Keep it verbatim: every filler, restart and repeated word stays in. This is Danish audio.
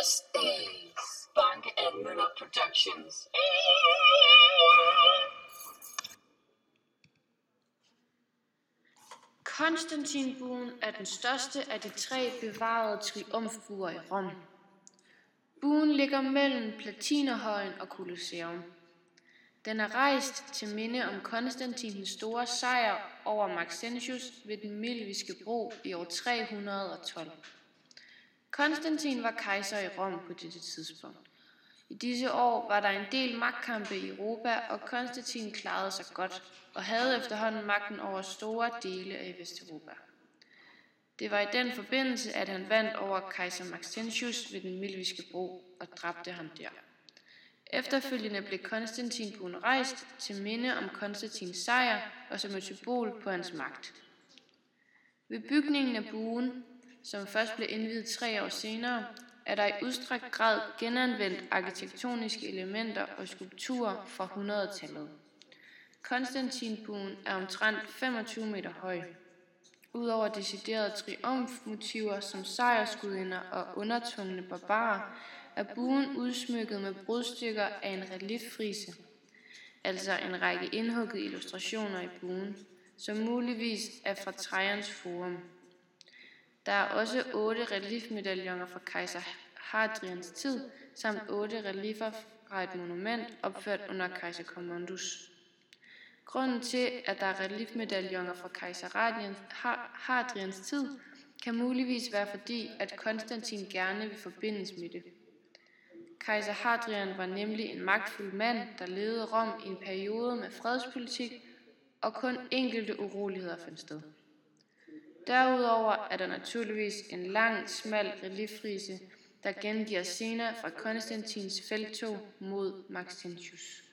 This is Bank and Møller Productions. Konstantinbuen er den største af de tre bevarede triumfbuer i Rom. Buen ligger mellem Platinerhøjen og Colosseum. Den er rejst til minde om Konstantin den store sejr over Maxentius ved den Milviske bro i år tre hundrede og tolv. Konstantin var kejser i Rom på dette tidspunkt. I disse år var der en del magtkampe i Europa, og Konstantin klarede sig godt og havde efterhånden magten over store dele af Vesteuropa. Det var i den forbindelse, at han vandt over kejser Maxentius ved den Milviske bro og dræbte ham der. Efterfølgende blev Konstantinbuen rejst til minde om Konstantins sejr og som et symbol på hans magt. Ved bygningen af buen, som først blev indviet tre år senere, er der i udstrakt grad genanvendt arkitektoniske elementer og skulpturer fra hundrede-tallet. Konstantinbuen er omtrent femogtyve meter høj. Udover deciderede triumfmotiver som sejrsgudinder og undertungne barbarer, er buen udsmykket med brudstykker af en relieffrise, altså en række indhuggede illustrationer i buen, som muligvis er fra Trajans Forum. Der er også otte reliefmedaljoner fra kejser Hadrians tid, samt otte reliefer fra et monument opført under kejser Commodus. Grunden til, at der er reliefmedaljoner fra kejser Hadrians tid, kan muligvis være fordi, at Konstantin gerne vil forbindes med det. Kejser Hadrian var nemlig en magtfuld mand, der ledede Rom i en periode med fredspolitik, og kun enkelte uroligheder fandt sted. Derudover er der naturligvis en lang, smal relieffrise, der gengiver scener fra Konstantins felttog mod Maxentius.